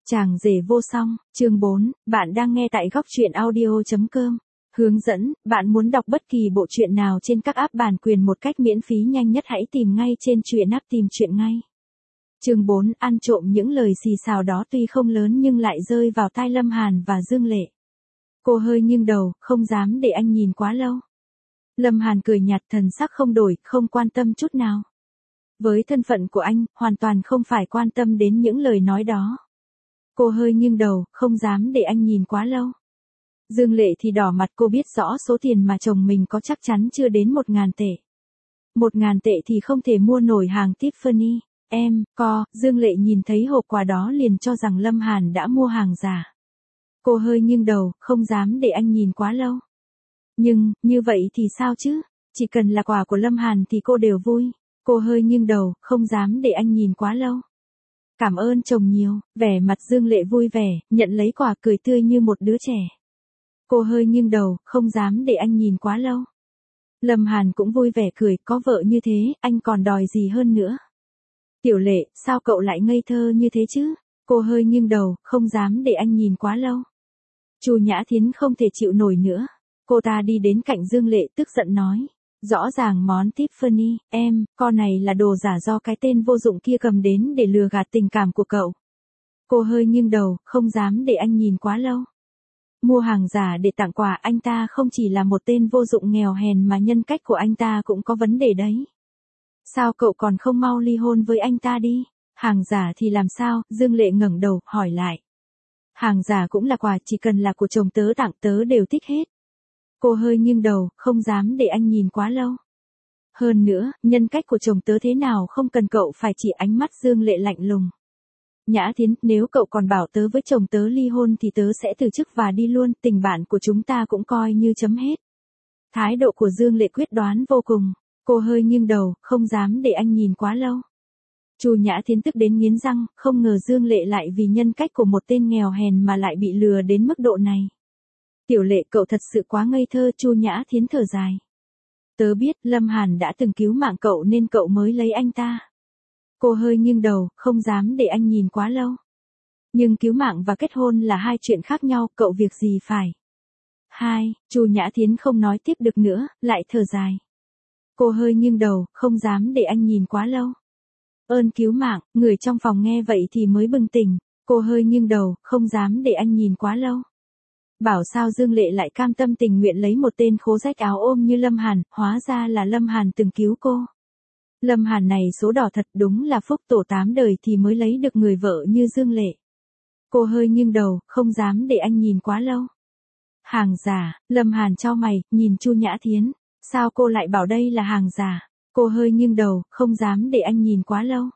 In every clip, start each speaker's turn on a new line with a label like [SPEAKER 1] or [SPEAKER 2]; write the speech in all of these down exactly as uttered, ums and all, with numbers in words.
[SPEAKER 1] Chàng rể vô song, chương bốn, bạn đang nghe tại góc truyện audio.com. Hướng dẫn, bạn muốn đọc bất kỳ bộ truyện nào trên các app bản quyền một cách miễn phí nhanh nhất hãy tìm ngay trên truyện app tìm truyện ngay. Chương bốn, ăn trộm những lời xì xào đó tuy không lớn nhưng lại rơi vào tai Lâm Hàn và Dương Lệ. Cô hơi nghiêng đầu, không dám để anh nhìn quá lâu. Lâm Hàn cười nhạt, thần sắc không đổi, không quan tâm chút nào. Với thân phận của anh, hoàn toàn không phải quan tâm đến những lời nói đó. Cô hơi nghiêng đầu, không dám để anh nhìn quá lâu. Dương Lệ thì đỏ mặt, cô biết rõ số tiền mà chồng mình có chắc chắn chưa đến một ngàn tệ. Một ngàn tệ thì không thể mua nổi hàng Tiffany. Em, co, Dương Lệ nhìn thấy hộp quà đó liền cho rằng Lâm Hàn đã mua hàng giả. Cô hơi nghiêng đầu, không dám để anh nhìn quá lâu. Nhưng, như vậy thì sao chứ? Chỉ cần là quà của Lâm Hàn thì cô đều vui. Cô hơi nghiêng đầu, không dám để anh nhìn quá lâu. Cảm ơn chồng nhiều, vẻ mặt Dương Lệ vui vẻ, nhận lấy quà cười tươi như một đứa trẻ. Cô hơi nghiêng đầu, không dám để anh nhìn quá lâu. Lâm Hàn cũng vui vẻ cười, có vợ như thế, anh còn đòi gì hơn nữa. Tiểu Lệ, sao cậu lại ngây thơ như thế chứ? Cô hơi nghiêng đầu, không dám để anh nhìn quá lâu. Chu Nhã Thiến không thể chịu nổi nữa. Cô ta đi đến cạnh Dương Lệ tức giận nói. Rõ ràng món Tiffany, em, con này là đồ giả do cái tên vô dụng kia cầm đến để lừa gạt tình cảm của cậu. Cô hơi nghiêng đầu, không dám để anh nhìn quá lâu. Mua hàng giả để tặng quà, anh ta không chỉ là một tên vô dụng nghèo hèn mà nhân cách của anh ta cũng có vấn đề đấy. Sao cậu còn không mau ly hôn với anh ta đi? Hàng giả thì làm sao? Dương Lệ ngẩng đầu, hỏi lại. Hàng giả cũng là quà, chỉ cần là của chồng tớ tặng tớ đều thích hết. Cô hơi nghiêng đầu, không dám để anh nhìn quá lâu. Hơn nữa, nhân cách của chồng tớ thế nào không cần cậu phải chỉ. Ánh mắt Dương Lệ lạnh lùng. Nhã Thiến, nếu cậu còn bảo tớ với chồng tớ ly hôn thì tớ sẽ từ chức và đi luôn, tình bạn của chúng ta cũng coi như chấm hết. Thái độ của Dương Lệ quyết đoán vô cùng. Cô hơi nghiêng đầu, không dám để anh nhìn quá lâu. Chu Nhã Thiến tức đến nghiến răng, không ngờ Dương Lệ lại vì nhân cách của một tên nghèo hèn mà lại bị lừa đến mức độ này. Tiểu Lệ, cậu thật sự quá ngây thơ. Chu Nhã Thiến thở dài. Tớ biết Lâm Hàn đã từng cứu mạng cậu nên cậu mới lấy anh ta. Cô hơi nghiêng đầu, không dám để anh nhìn quá lâu. Nhưng cứu mạng và kết hôn là hai chuyện khác nhau, cậu việc gì phải. Hai, Chu Nhã Thiến không nói tiếp được nữa, lại thở dài. Cô hơi nghiêng đầu, không dám để anh nhìn quá lâu. Ơn cứu mạng, người trong phòng nghe vậy thì mới bừng tỉnh. Cô hơi nghiêng đầu, không dám để anh nhìn quá lâu. Bảo sao Dương Lệ lại cam tâm tình nguyện lấy một tên khố rách áo ôm như Lâm Hàn, hóa ra là Lâm Hàn từng cứu cô. Lâm Hàn này số đỏ thật, đúng là phúc tổ tám đời thì mới lấy được người vợ như Dương Lệ. Cô hơi nghiêng đầu, không dám để anh nhìn quá lâu. Hàng giả, Lâm Hàn chau mày, nhìn Chu Nhã Thiến. Sao cô lại bảo đây là hàng giả? Cô hơi nghiêng đầu, không dám để anh nhìn quá lâu.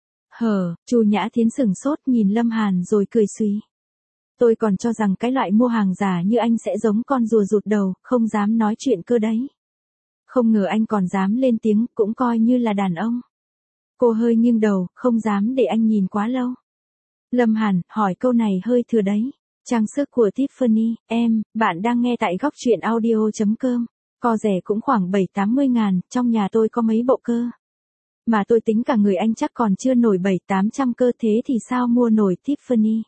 [SPEAKER 1] Hờ, Chu Nhã Thiến sửng sốt nhìn Lâm Hàn rồi cười suy. Tôi còn cho rằng cái loại mua hàng giả như anh sẽ giống con rùa rụt đầu, không dám nói chuyện cơ đấy. Không ngờ anh còn dám lên tiếng, cũng coi như là đàn ông. Cô hơi nghiêng đầu, không dám để anh nhìn quá lâu. Lâm Hàn, hỏi câu này hơi thừa đấy. Trang sức của Tiffany, em, bạn đang nghe tại góc truyện audio.com. Co rẻ cũng khoảng bảy tám mươi ngàn, trong nhà tôi có mấy bộ cơ. Mà tôi tính cả người anh chắc còn chưa nổi bảy tám trăm cơ, thế thì sao mua nổi Tiffany.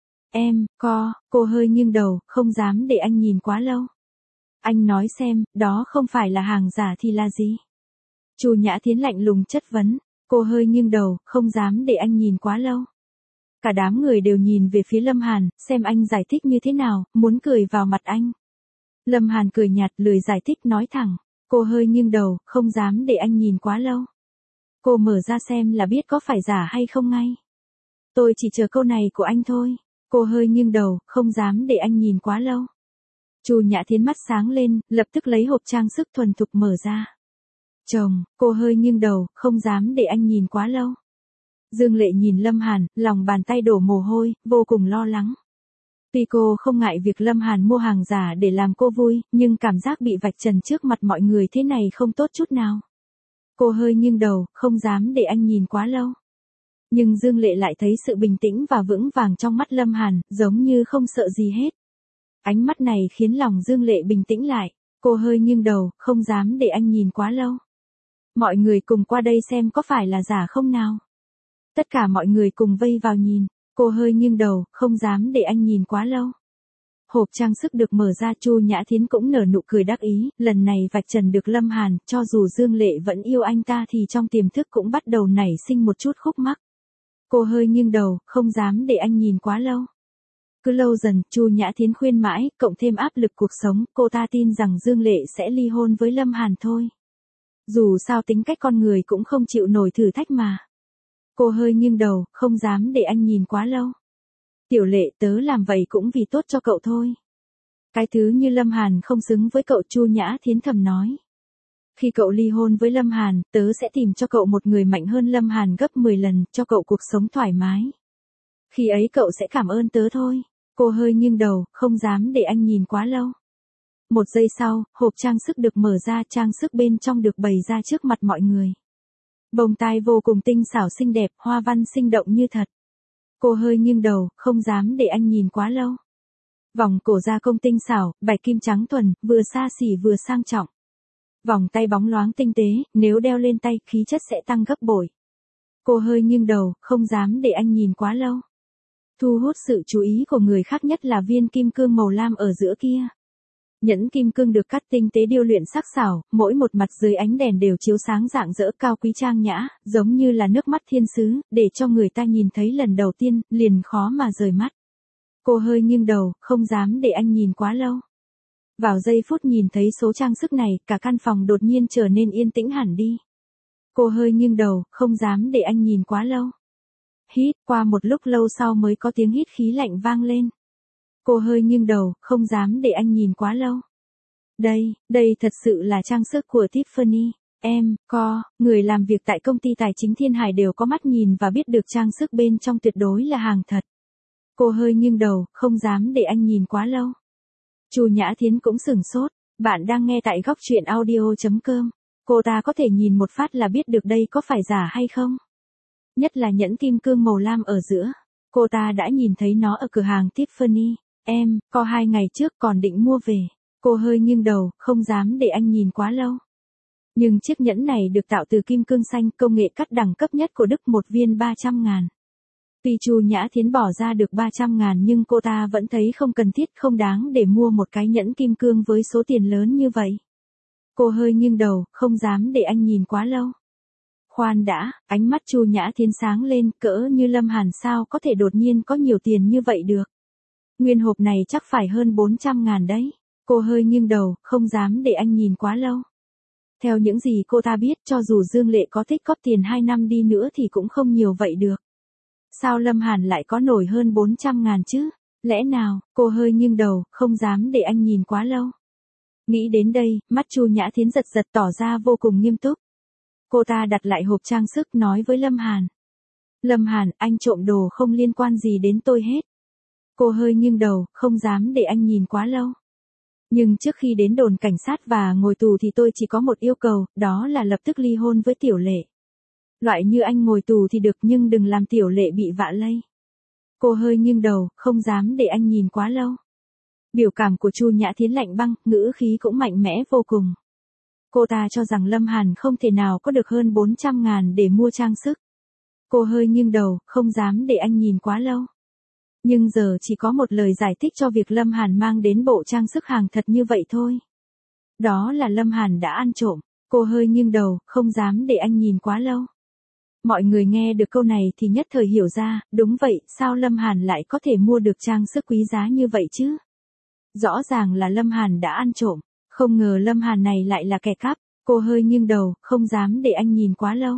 [SPEAKER 1] Em, co, cô hơi nghiêng đầu, không dám để anh nhìn quá lâu. Anh nói xem, đó không phải là hàng giả thì là gì? Chu Nhã Thiến lạnh lùng chất vấn. Cô hơi nghiêng đầu, không dám để anh nhìn quá lâu. Cả đám người đều nhìn về phía Lâm Hàn, xem anh giải thích như thế nào, muốn cười vào mặt anh. Lâm Hàn cười nhạt, lười giải thích, nói thẳng. Cô hơi nghiêng đầu, không dám để anh nhìn quá lâu. Cô mở ra xem là biết có phải giả hay không ngay. Tôi chỉ chờ câu này của anh thôi. Cô hơi nghiêng đầu, không dám để anh nhìn quá lâu. Chu Nhã Thiến mắt sáng lên, lập tức lấy hộp trang sức thuần thục mở ra. Chồng, cô hơi nghiêng đầu, không dám để anh nhìn quá lâu. Dương Lệ nhìn Lâm Hàn, lòng bàn tay đổ mồ hôi, vô cùng lo lắng. Tuy cô không ngại việc Lâm Hàn mua hàng giả để làm cô vui, nhưng cảm giác bị vạch trần trước mặt mọi người thế này không tốt chút nào. Cô hơi nghiêng đầu, không dám để anh nhìn quá lâu. Nhưng Dương Lệ lại thấy sự bình tĩnh và vững vàng trong mắt Lâm Hàn, giống như không sợ gì hết. Ánh mắt này khiến lòng Dương Lệ bình tĩnh lại. Cô hơi nghiêng đầu, không dám để anh nhìn quá lâu. Mọi người cùng qua đây xem có phải là giả không nào. Tất cả mọi người cùng vây vào nhìn. Cô hơi nghiêng đầu, không dám để anh nhìn quá lâu. Hộp trang sức được mở ra, Chu Nhã Thiến cũng nở nụ cười đắc ý, lần này vạch trần được Lâm Hàn, cho dù Dương Lệ vẫn yêu anh ta thì trong tiềm thức cũng bắt đầu nảy sinh một chút khúc mắc. Cô hơi nghiêng đầu, không dám để anh nhìn quá lâu. Cứ lâu dần, Chu Nhã Thiến khuyên mãi, cộng thêm áp lực cuộc sống, cô ta tin rằng Dương Lệ sẽ ly hôn với Lâm Hàn thôi. Dù sao tính cách con người cũng không chịu nổi thử thách mà. Cô hơi nghiêng đầu, không dám để anh nhìn quá lâu. Tiểu Lệ, tớ làm vậy cũng vì tốt cho cậu thôi. Cái thứ như Lâm Hàn không xứng với cậu, Chu Nhã Thiến thầm nói. Khi cậu ly hôn với Lâm Hàn, tớ sẽ tìm cho cậu một người mạnh hơn Lâm Hàn gấp mười lần, cho cậu cuộc sống thoải mái. Khi ấy cậu sẽ cảm ơn tớ thôi. Cô hơi nghiêng đầu, không dám để anh nhìn quá lâu. Một giây sau, hộp trang sức được mở ra, trang sức bên trong được bày ra trước mặt mọi người. Bông tai vô cùng tinh xảo xinh đẹp, hoa văn sinh động như thật. Cô hơi nghiêng đầu, không dám để anh nhìn quá lâu. Vòng cổ gia công tinh xảo, bạch kim trắng thuần, vừa xa xỉ vừa sang trọng. Vòng tay bóng loáng tinh tế, nếu đeo lên tay, khí chất sẽ tăng gấp bội. Cô hơi nghiêng đầu, không dám để anh nhìn quá lâu. Thu hút sự chú ý của người khác nhất là viên kim cương màu lam ở giữa kia. Nhẫn kim cương được cắt tinh tế điêu luyện sắc sảo, mỗi một mặt dưới ánh đèn đều chiếu sáng rạng rỡ cao quý trang nhã, giống như là nước mắt thiên sứ, để cho người ta nhìn thấy lần đầu tiên, liền khó mà rời mắt. Cô hơi nghiêng đầu, không dám để anh nhìn quá lâu. Vào giây phút nhìn thấy số trang sức này, cả căn phòng đột nhiên trở nên yên tĩnh hẳn đi. Cô hơi nghiêng đầu, không dám để anh nhìn quá lâu. Hít, qua một lúc lâu sau mới có tiếng hít khí lạnh vang lên. Cô hơi nghiêng đầu, không dám để anh nhìn quá lâu. Đây, đây thật sự là trang sức của Tiffany. Em, co, người làm việc tại công ty tài chính Thiên Hải đều có mắt nhìn và biết được trang sức bên trong tuyệt đối là hàng thật. Cô hơi nghiêng đầu, không dám để anh nhìn quá lâu. Chu Nhã Thiến cũng sửng sốt. Bạn đang nghe tại góc truyện audio chấm com. Cô ta có thể nhìn một phát là biết được đây có phải giả hay không. Nhất là nhẫn kim cương màu lam ở giữa. Cô ta đã nhìn thấy nó ở cửa hàng Tiffany. Em, có hai ngày trước còn định mua về. Cô hơi nghiêng đầu, không dám để anh nhìn quá lâu. Nhưng chiếc nhẫn này được tạo từ kim cương xanh, công nghệ cắt đẳng cấp nhất của Đức, một viên ba trăm ngàn. Tuy Chu Nhã Thiến bỏ ra được ba trăm ngàn nhưng cô ta vẫn thấy không cần thiết, không đáng để mua một cái nhẫn kim cương với số tiền lớn như vậy. Cô hơi nghiêng đầu, không dám để anh nhìn quá lâu. Khoan đã, ánh mắt Chu Nhã Thiến sáng lên, cỡ như Lâm Hàn sao có thể đột nhiên có nhiều tiền như vậy được. Nguyên hộp này chắc phải hơn bốn trăm ngàn đấy. Cô hơi nghiêng đầu, không dám để anh nhìn quá lâu. Theo những gì cô ta biết, cho dù Dương Lệ có tích góp tiền hai năm đi nữa thì cũng không nhiều vậy được. Sao Lâm Hàn lại có nổi hơn bốn trăm ngàn chứ? Lẽ nào? Cô hơi nghiêng đầu, không dám để anh nhìn quá lâu. Nghĩ đến đây, mắt Chu Nhã Thiến giật giật tỏ ra vô cùng nghiêm túc. Cô ta đặt lại hộp trang sức nói với Lâm Hàn. Lâm Hàn, anh trộm đồ không liên quan gì đến tôi hết. Cô hơi nghiêng đầu, không dám để anh nhìn quá lâu. Nhưng trước khi đến đồn cảnh sát và ngồi tù thì tôi chỉ có một yêu cầu, đó là lập tức ly hôn với Tiểu Lệ. Loại như anh ngồi tù thì được nhưng đừng làm Tiểu Lệ bị vạ lây. Cô hơi nghiêng đầu, không dám để anh nhìn quá lâu. Biểu cảm của Chu Nhã Thiến lạnh băng, ngữ khí cũng mạnh mẽ vô cùng. Cô ta cho rằng Lâm Hàn không thể nào có được hơn bốn trăm ngàn để mua trang sức. Cô hơi nghiêng đầu, không dám để anh nhìn quá lâu. Nhưng giờ chỉ có một lời giải thích cho việc Lâm Hàn mang đến bộ trang sức hàng thật như vậy thôi. Đó là Lâm Hàn đã ăn trộm. Cô hơi nghiêng đầu, không dám để anh nhìn quá lâu. Mọi người nghe được câu này thì nhất thời hiểu ra, đúng vậy, sao Lâm Hàn lại có thể mua được trang sức quý giá như vậy chứ? Rõ ràng là Lâm Hàn đã ăn trộm, không ngờ Lâm Hàn này lại là kẻ cắp. Cô hơi nghiêng đầu, không dám để anh nhìn quá lâu.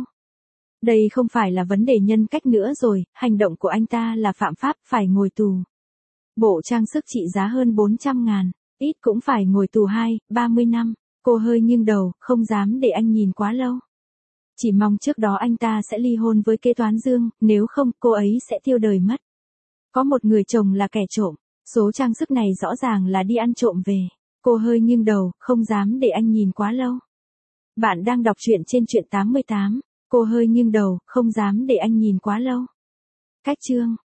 [SPEAKER 1] Đây không phải là vấn đề nhân cách nữa rồi, hành động của anh ta là phạm pháp, phải ngồi tù. Bộ trang sức trị giá hơn bốn trăm ngàn, ít cũng phải ngồi tù hai, ba mươi năm. Cô hơi nghiêng đầu, không dám để anh nhìn quá lâu. Chỉ mong trước đó anh ta sẽ ly hôn với kế toán Dương, nếu không cô ấy sẽ tiêu đời mất. Có một người chồng là kẻ trộm, số trang sức này rõ ràng là đi ăn trộm về. Cô hơi nghiêng đầu, không dám để anh nhìn quá lâu. Bạn đang đọc truyện trên truyện tám mươi tám. Cô hơi nghiêng đầu, không dám để anh nhìn quá lâu. Cách chương